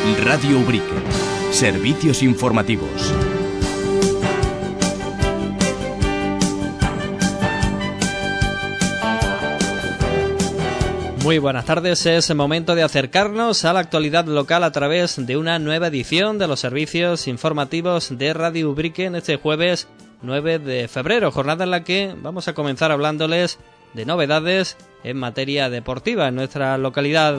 Radio Ubrique. Servicios informativos. Muy buenas tardes, es el momento de acercarnos a la actualidad local a través de una nueva edición de los servicios informativos de Radio Ubrique en este jueves 9 de febrero, jornada en la que vamos a comenzar hablándoles de novedades en materia deportiva en nuestra localidad.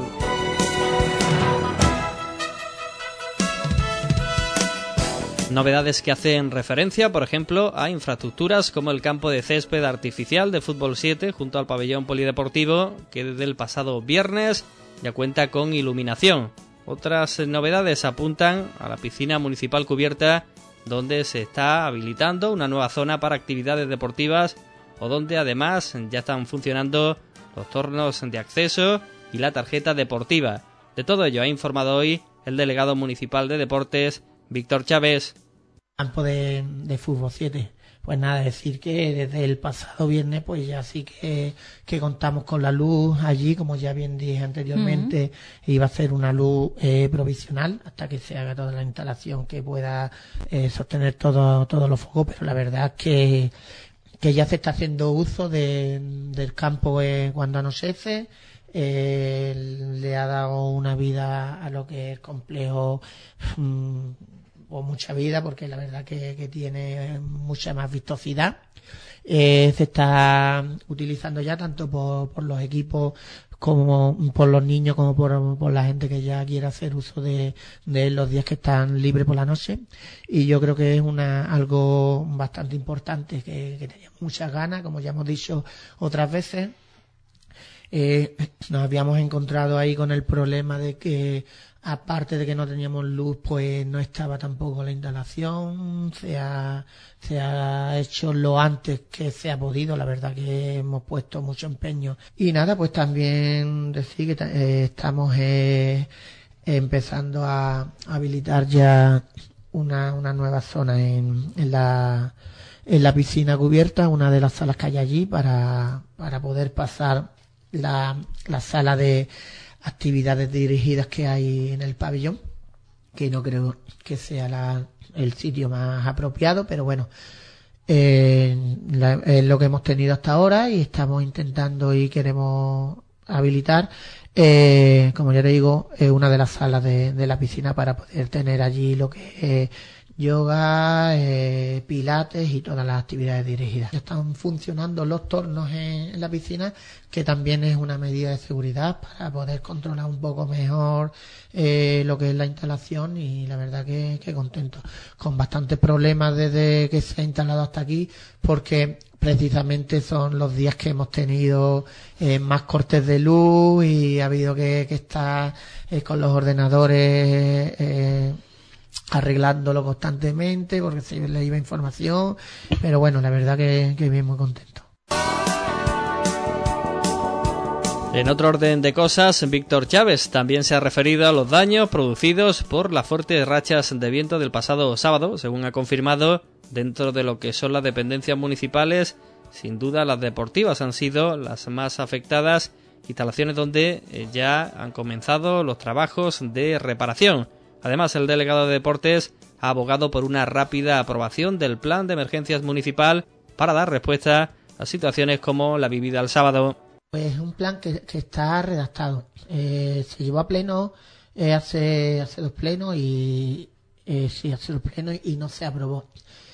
Novedades que hacen referencia, por ejemplo, a infraestructuras como el campo de césped artificial de Fútbol 7 junto al pabellón polideportivo, que desde el pasado viernes ya cuenta con iluminación. Otras novedades apuntan a la piscina municipal cubierta, donde se está habilitando una nueva zona para actividades deportivas o donde además ya están funcionando los tornos de acceso y la tarjeta deportiva. De todo ello ha informado hoy el delegado municipal de deportes, Víctor Chávez. Campo de Fútbol 7. Pues nada, decir que desde el pasado viernes pues ya sí que contamos con la luz allí, como ya bien dije anteriormente, iba a ser una luz provisional hasta que se haga toda la instalación que pueda sostener todos los focos, pero la verdad es que ya se está haciendo uso del campo cuando anochece. Le ha dado una vida a lo que es complejo, o mucha vida, porque la verdad que tiene mucha más vistosidad. Se está utilizando ya tanto por los equipos como por los niños, como por la gente que ya quiere hacer uso de los días que están libres por la noche, y yo creo que es algo bastante importante que teníamos muchas ganas, como ya hemos dicho otras veces. Nos habíamos encontrado ahí con el problema de que, aparte de que no teníamos luz, pues no estaba tampoco la instalación. Se ha hecho lo antes que se ha podido. La verdad que hemos puesto mucho empeño. Y nada, pues también decir que estamos empezando a habilitar ya una nueva zona en la piscina cubierta, una de las salas que hay allí, para poder pasar la sala de actividades dirigidas que hay en el pabellón, que no creo que sea el sitio más apropiado, pero bueno, es lo que hemos tenido hasta ahora y estamos intentando y queremos habilitar, como ya te digo, una de las salas de la piscina para poder tener allí lo que es yoga, pilates y todas las actividades dirigidas. Ya están funcionando los tornos en la piscina, que también es una medida de seguridad para poder controlar un poco mejor lo que es la instalación, y la verdad que contento. Con bastantes problemas desde que se ha instalado hasta aquí, porque precisamente son los días que hemos tenido más cortes de luz y ha habido que estar con los ordenadores arreglándolo constantemente porque se le iba información, pero bueno, la verdad que bien, muy contento. En otro orden de cosas, Víctor Chávez también se ha referido a los daños producidos por las fuertes rachas de viento del pasado sábado. Según ha confirmado, dentro de lo que son las dependencias municipales, sin duda las deportivas han sido las más afectadas, instalaciones donde ya han comenzado los trabajos de reparación. Además, el delegado de Deportes ha abogado por una rápida aprobación del plan de emergencias municipal para dar respuesta a situaciones como la vivida el sábado. Pues es un plan que está redactado. Se llevó a pleno hace dos plenos y no se aprobó.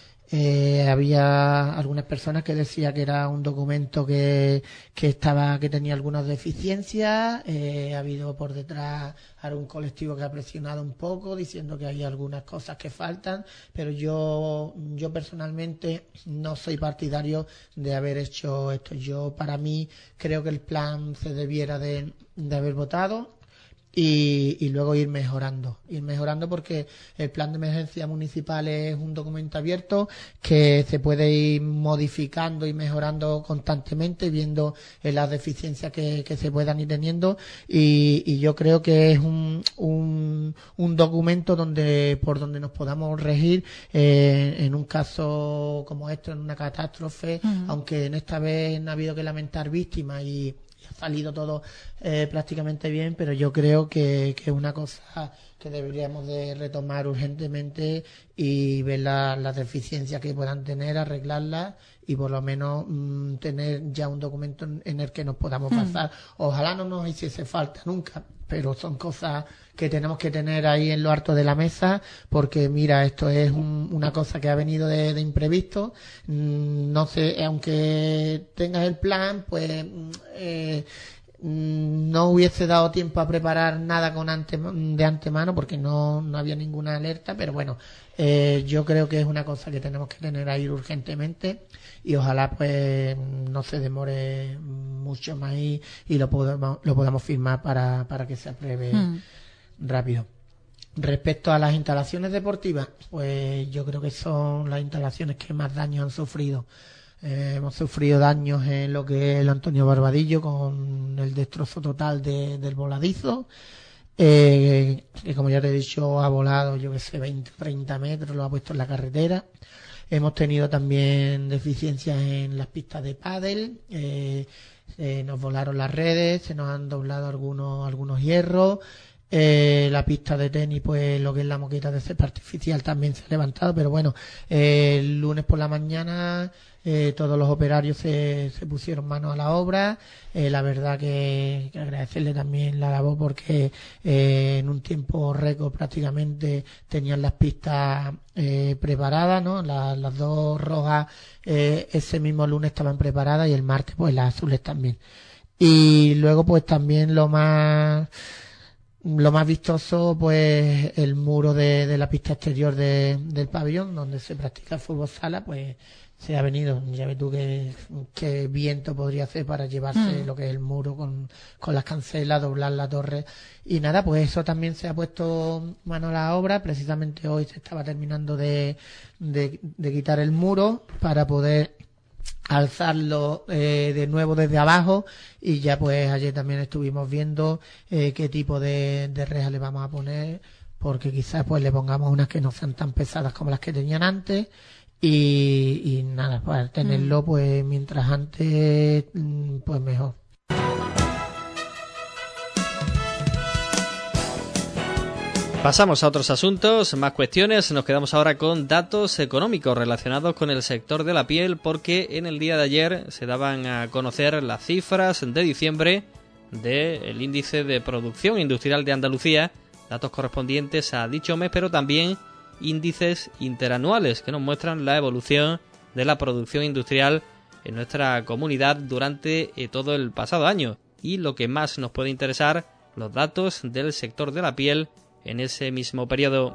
Había algunas personas que decían que era un documento que tenía algunas deficiencias. Ha habido por detrás algún colectivo que ha presionado un poco diciendo que hay algunas cosas que faltan, pero yo personalmente no soy partidario de haber hecho esto. Para mí creo que el plan se debiera de haber votado y luego ir mejorando porque el plan de emergencia municipal es un documento abierto que se puede ir modificando y mejorando constantemente, viendo las deficiencias que se puedan ir teniendo, y yo creo que es un documento por donde nos podamos regir en un caso como esto, en una catástrofe, aunque en esta vez no ha habido que lamentar víctimas y ha salido todo prácticamente bien, pero yo creo que es una cosa que deberíamos de retomar urgentemente y ver las deficiencias que puedan tener, arreglarlas y por lo menos tener ya un documento en el que nos podamos basar. Ojalá no nos hiciese falta nunca, pero son cosas que tenemos que tener ahí en lo alto de la mesa, porque mira, esto es una cosa que ha venido de imprevisto. No sé, aunque tengas el plan, pues no hubiese dado tiempo a preparar nada de antemano porque no había ninguna alerta, pero bueno, yo creo que es una cosa que tenemos que tener ahí urgentemente y ojalá pues no se demore mucho más y lo podamos firmar para que se apruebe rápido. Respecto a las instalaciones deportivas, pues yo creo que son las instalaciones que más daños han sufrido. Hemos sufrido daños en lo que es el Antonio Barbadillo con el destrozo total del voladizo, que como ya te he dicho ha volado, yo que sé, 20, 30 metros, lo ha puesto en la carretera. Hemos tenido también deficiencias en las pistas de pádel, nos volaron las redes, se nos han doblado algunos hierros. La pista de tenis, pues lo que es la moqueta de césped artificial también se ha levantado, pero bueno, el lunes por la mañana todos los operarios se pusieron manos a la obra. La verdad que agradecerle también la labor porque en un tiempo récord prácticamente tenían las pistas preparadas, ¿no? Las dos rojas ese mismo lunes estaban preparadas y el martes pues las azules también. Y luego pues también lo más vistoso, pues el muro de la pista exterior del pabellón donde se practica el fútbol sala, pues se ha venido. Ya ves tú qué viento podría hacer para llevarse lo que es el muro con las cancelas, doblar la torre y nada, pues eso también se ha puesto mano a la obra. Precisamente hoy se estaba terminando de quitar el muro para poder alzarlo de nuevo desde abajo y ya pues ayer también estuvimos viendo qué tipo de rejas le vamos a poner, porque quizás pues le pongamos unas que no sean tan pesadas como las que tenían antes y nada, para tenerlo pues mientras antes pues mejor. Pasamos a otros asuntos, más cuestiones. Nos quedamos ahora con datos económicos relacionados con el sector de la piel, porque en el día de ayer se daban a conocer las cifras de diciembre del índice de producción industrial de Andalucía, datos correspondientes a dicho mes, pero también índices interanuales que nos muestran la evolución de la producción industrial en nuestra comunidad durante todo el pasado año. Y lo que más nos puede interesar, los datos del sector de la piel en ese mismo periodo.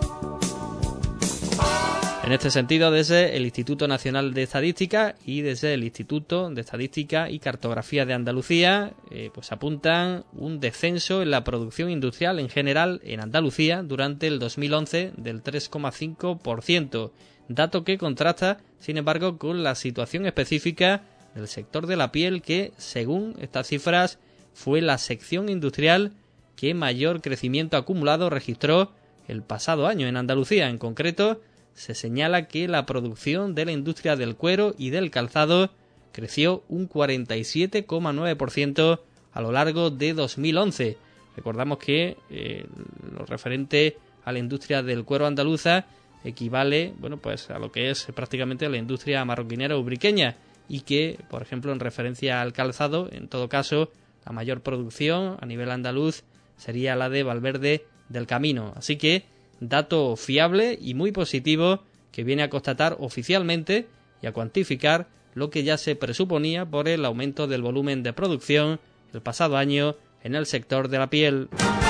En este sentido, desde el Instituto Nacional de Estadística y desde el Instituto de Estadística y Cartografía de Andalucía, pues apuntan un descenso en la producción industrial en general en Andalucía durante el 2011 del 3,5%, dato que contrasta, sin embargo, con la situación específica del sector de la piel, que, según estas cifras, fue la sección industrial que mayor crecimiento acumulado registró el pasado año en Andalucía. En concreto, se señala que la producción de la industria del cuero y del calzado creció un 47,9% a lo largo de 2011. Recordamos que lo referente a la industria del cuero andaluza equivale, bueno, pues a lo que es prácticamente la industria marroquinera ubriqueña, y que, por ejemplo, en referencia al calzado, en todo caso, la mayor producción a nivel andaluz sería la de Valverde del Camino. Así que dato fiable y muy positivo que viene a constatar oficialmente y a cuantificar lo que ya se presuponía por el aumento del volumen de producción el pasado año en el sector de la piel.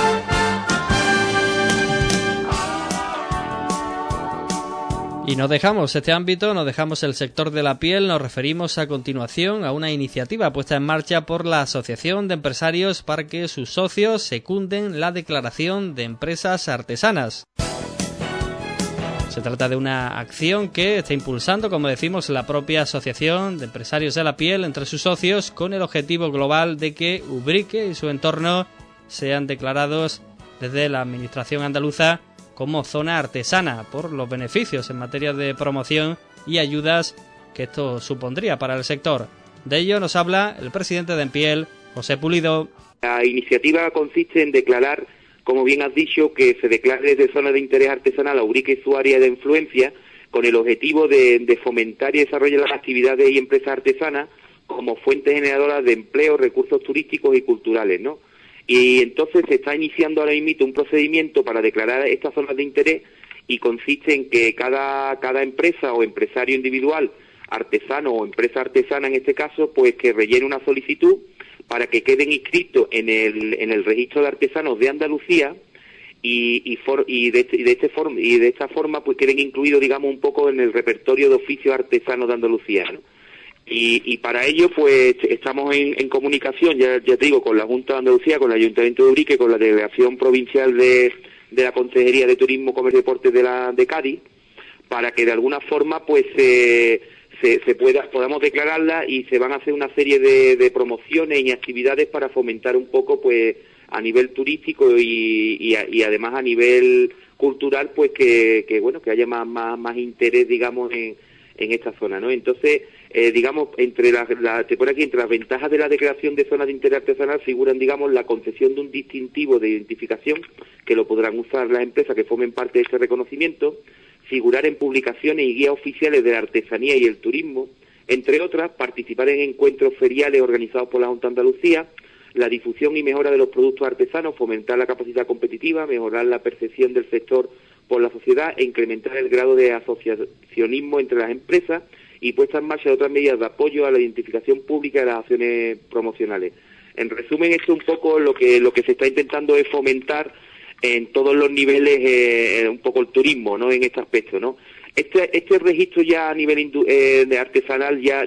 Y nos dejamos este ámbito, nos dejamos el sector de la piel, nos referimos a continuación a una iniciativa puesta en marcha por la Asociación de Empresarios para que sus socios secunden la declaración de empresas artesanas. Se trata de una acción que está impulsando, como decimos, la propia Asociación de Empresarios de la Piel entre sus socios, con el objetivo global de que Ubrique y su entorno sean declarados desde la Administración andaluza como zona artesana, por los beneficios en materia de promoción y ayudas que esto supondría para el sector. De ello nos habla el presidente de Empiel, José Pulido. La iniciativa consiste en declarar, como bien has dicho, que se declare desde zona de interés artesanal a Ubrique y su área de influencia, con el objetivo de fomentar y desarrollar las actividades y empresas artesanas como fuentes generadoras de empleo, recursos turísticos y culturales, ¿no? Y entonces se está iniciando ahora mismo un procedimiento para declarar estas zonas de interés, y consiste en que cada empresa o empresario individual, artesano o empresa artesana en este caso, pues que rellene una solicitud para que queden inscritos en el registro de artesanos de Andalucía y de esta forma pues queden incluidos, digamos, un poco en el repertorio de oficios artesanos de Andalucía, ¿no? Y para ello pues estamos en comunicación, ya te digo, con la Junta de Andalucía, con el Ayuntamiento de Ubrique, con la Delegación Provincial de la Consejería de Turismo, Comercio y Deportes de Cádiz, para que de alguna forma pues podamos declararla, y se van a hacer una serie de promociones y actividades para fomentar un poco pues a nivel turístico y además a nivel cultural pues que haya más interés, digamos, en esta zona, ¿no? Entonces, digamos, entre entre las ventajas de la declaración de zonas de interés artesanal figuran, digamos, la concesión de un distintivo de identificación que lo podrán usar las empresas que formen parte de este reconocimiento, figurar en publicaciones y guías oficiales de la artesanía y el turismo, entre otras, participar en encuentros feriales organizados por la Junta de Andalucía, la difusión y mejora de los productos artesanos, fomentar la capacidad competitiva, mejorar la percepción del sector por la sociedad e incrementar el grado de asociacionismo entre las empresas, y puesta en marcha de otras medidas de apoyo a la identificación pública de las acciones promocionales. En resumen, esto un poco lo que se está intentando es fomentar en todos los niveles un poco el turismo, ¿no? En este aspecto, ¿no? Este registro ya a nivel de artesanal ya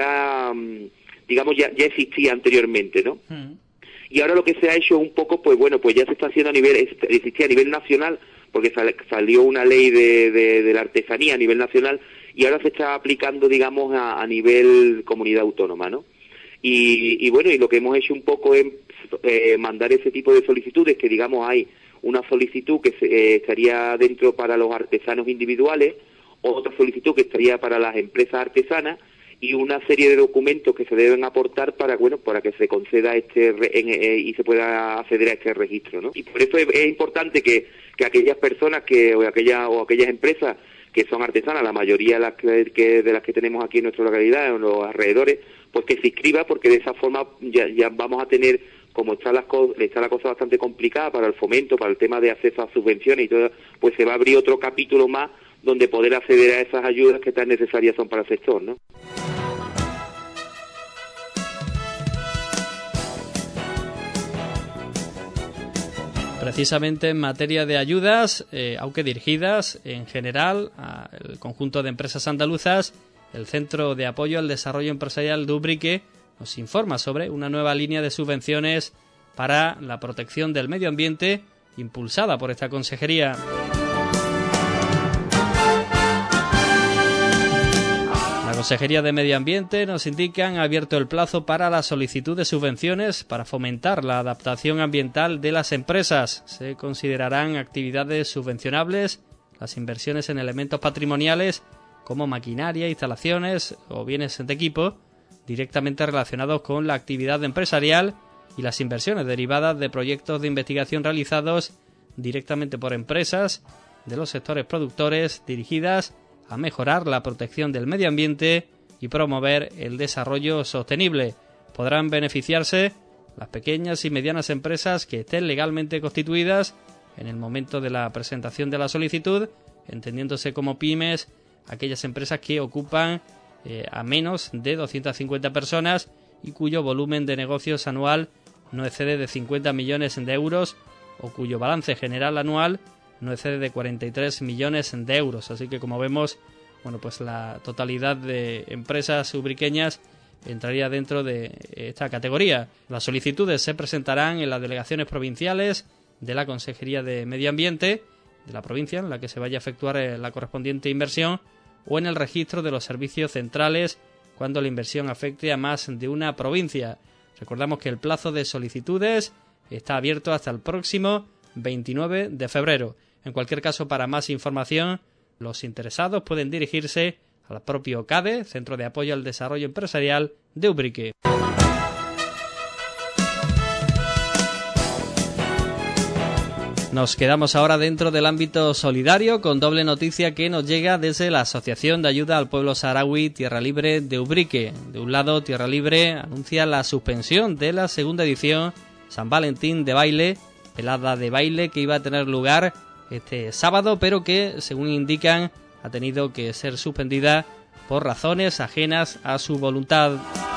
existía anteriormente, ¿no? Y ahora lo que se ha hecho un poco, pues bueno, pues ya se está haciendo existía a nivel nacional, porque salió una ley de la artesanía a nivel nacional, y ahora se está aplicando, digamos, a nivel comunidad autónoma, ¿no? Y bueno, y lo que hemos hecho un poco es mandar ese tipo de solicitudes, que digamos hay una solicitud que estaría dentro para los artesanos individuales, otra solicitud que estaría para las empresas artesanas, y una serie de documentos que se deben aportar para que se conceda y se pueda acceder a este registro, ¿no? Y por eso es importante que aquellas personas o aquellas empresas que son artesanas, la mayoría de las que tenemos aquí en nuestra localidad, en los alrededores, pues que se inscriba, porque de esa forma ya vamos a tener, como está la cosa bastante complicada para el fomento, para el tema de acceso a subvenciones y todo, pues se va a abrir otro capítulo más donde poder acceder a esas ayudas que tan necesarias son para el sector, ¿no? Precisamente en materia de ayudas, aunque dirigidas en general al conjunto de empresas andaluzas, el Centro de Apoyo al Desarrollo Empresarial de Ubrique nos informa sobre una nueva línea de subvenciones para la protección del medio ambiente impulsada por esta consejería. La Consejería de Medio Ambiente, nos indican, ha abierto el plazo para la solicitud de subvenciones para fomentar la adaptación ambiental de las empresas. Se considerarán actividades subvencionables las inversiones en elementos patrimoniales como maquinaria, instalaciones o bienes de equipo directamente relacionados con la actividad empresarial, y las inversiones derivadas de proyectos de investigación realizados directamente por empresas de los sectores productores dirigidas a mejorar la protección del medio ambiente y promover el desarrollo sostenible. Podrán beneficiarse las pequeñas y medianas empresas que estén legalmente constituidas en el momento de la presentación de la solicitud, entendiéndose como pymes aquellas empresas que ocupan a menos de 250 personas y cuyo volumen de negocios anual no excede de 50 millones de euros o cuyo balance general anual no excede de 43 millones de euros. Así que, como vemos, bueno, pues la totalidad de empresas ubriqueñas entraría dentro de esta categoría. Las solicitudes se presentarán en las delegaciones provinciales de la Consejería de Medio Ambiente de la provincia en la que se vaya a efectuar la correspondiente inversión, o en el registro de los servicios centrales cuando la inversión afecte a más de una provincia. Recordamos que el plazo de solicitudes está abierto hasta el próximo 29 de febrero. En cualquier caso, para más información, los interesados pueden dirigirse al propio CADE, Centro de Apoyo al Desarrollo Empresarial de Ubrique. Nos quedamos ahora dentro del ámbito solidario con doble noticia que nos llega desde la Asociación de Ayuda al Pueblo Saharaui Tierra Libre de Ubrique. De un lado, Tierra Libre anuncia la suspensión de la segunda edición San Valentín de baile, velada de baile que iba a tener lugar este sábado, pero que, según indican, ha tenido que ser suspendida por razones ajenas a su voluntad.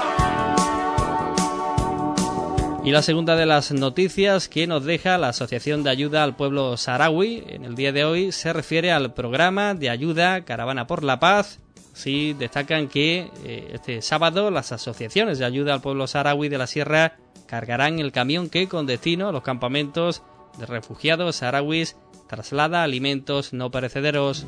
Y la segunda de las noticias que nos deja la Asociación de Ayuda al Pueblo Saharaui en el día de hoy se refiere al programa de ayuda Caravana por la Paz. Sí, destacan que este sábado las asociaciones de ayuda al pueblo saharaui de la Sierra cargarán el camión que, con destino a los campamentos de refugiados saharauis, traslada alimentos no perecederos.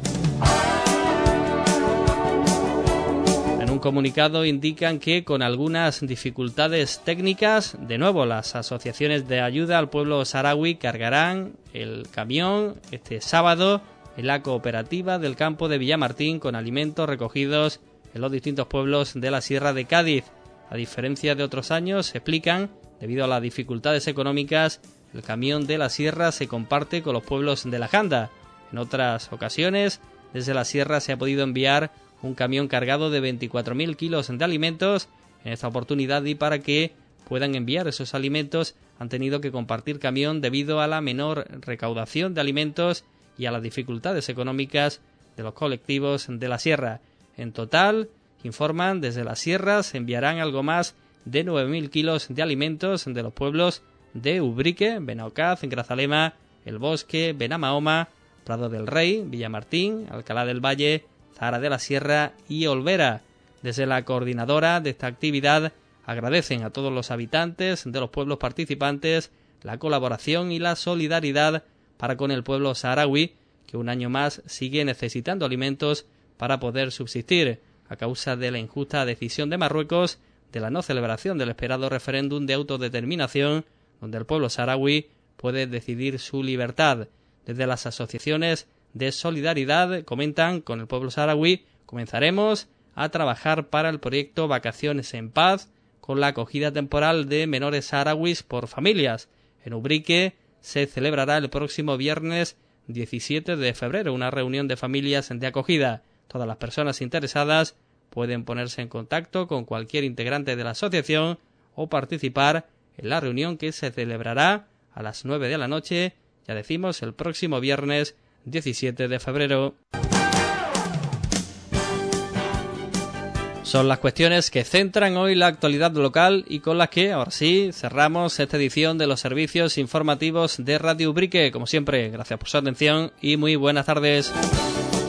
En un comunicado indican que, con algunas dificultades técnicas, de nuevo las asociaciones de ayuda al pueblo saharaui cargarán el camión este sábado en la cooperativa del campo de Villamartín con alimentos recogidos en los distintos pueblos de la Sierra de Cádiz. A diferencia de otros años, explican, debido a las dificultades económicas, el camión de la Sierra se comparte con los pueblos de la Janda. En otras ocasiones, desde la Sierra se ha podido enviar un camión cargado de 24.000 kilos de alimentos. En esta oportunidad, y para que puedan enviar esos alimentos, han tenido que compartir camión debido a la menor recaudación de alimentos y a las dificultades económicas de los colectivos de la Sierra. En total, informan, desde la Sierra se enviarán algo más de 9.000 kilos de alimentos de los pueblos de Ubrique, Benaocaz, Grazalema, El Bosque, Benamahoma, Prado del Rey, Villamartín, Alcalá del Valle, Zahara de la Sierra y Olvera. Desde la coordinadora de esta actividad agradecen a todos los habitantes de los pueblos participantes la colaboración y la solidaridad para con el pueblo saharaui, que un año más sigue necesitando alimentos para poder subsistir, a causa de la injusta decisión de Marruecos de la no celebración del esperado referéndum de autodeterminación, donde el pueblo saharaui puede decidir su libertad. Desde las asociaciones de solidaridad comentan, con el pueblo saharaui comenzaremos a trabajar para el proyecto Vacaciones en Paz, con la acogida temporal de menores saharauis por familias. En Ubrique se celebrará el próximo viernes 17 de febrero una reunión de familias de acogida. Todas las personas interesadas pueden ponerse en contacto con cualquier integrante de la asociación o participar en la reunión que se celebrará a las 9 de la noche, ya decimos, el próximo viernes 17 de febrero. Son las cuestiones que centran hoy la actualidad local y con las que, ahora sí, cerramos esta edición de los servicios informativos de Radio Ubrique. Como siempre, gracias por su atención y muy buenas tardes.